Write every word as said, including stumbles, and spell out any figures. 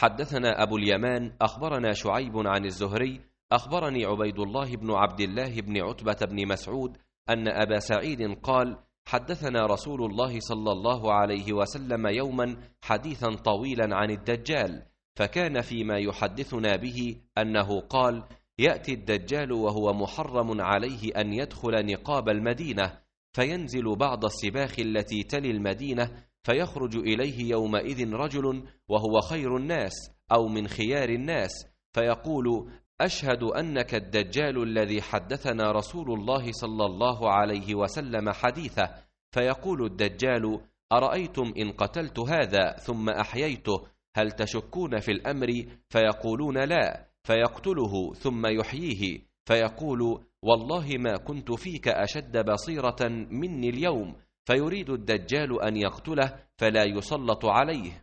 حدثنا أبو اليمان أخبرنا شعيب عن الزهري أخبرني عبيد الله بن عبد الله بن عتبة بن مسعود أن أبا سعيد قال: حدثنا رسول الله صلى الله عليه وسلم يوما حديثا طويلا عن الدجال، فكان فيما يحدثنا به أنه قال: يأتي الدجال وهو محرم عليه أن يدخل نقاب المدينة، فينزل بعض السباخ التي تلي المدينة، فيخرج إليه يومئذ رجل وهو خير الناس أو من خيار الناس، فيقول: أشهد أنك الدجال الذي حدثنا رسول الله صلى الله عليه وسلم حديثه. فيقول الدجال: أرأيتم إن قتلت هذا ثم أحييته هل تشكون في الأمر؟ فيقولون: لا. فيقتله ثم يحييه، فيقول: والله ما كنت فيك أشد بصيرة مني اليوم. فيريد الدجال أن يقتله فلا يسلط عليه،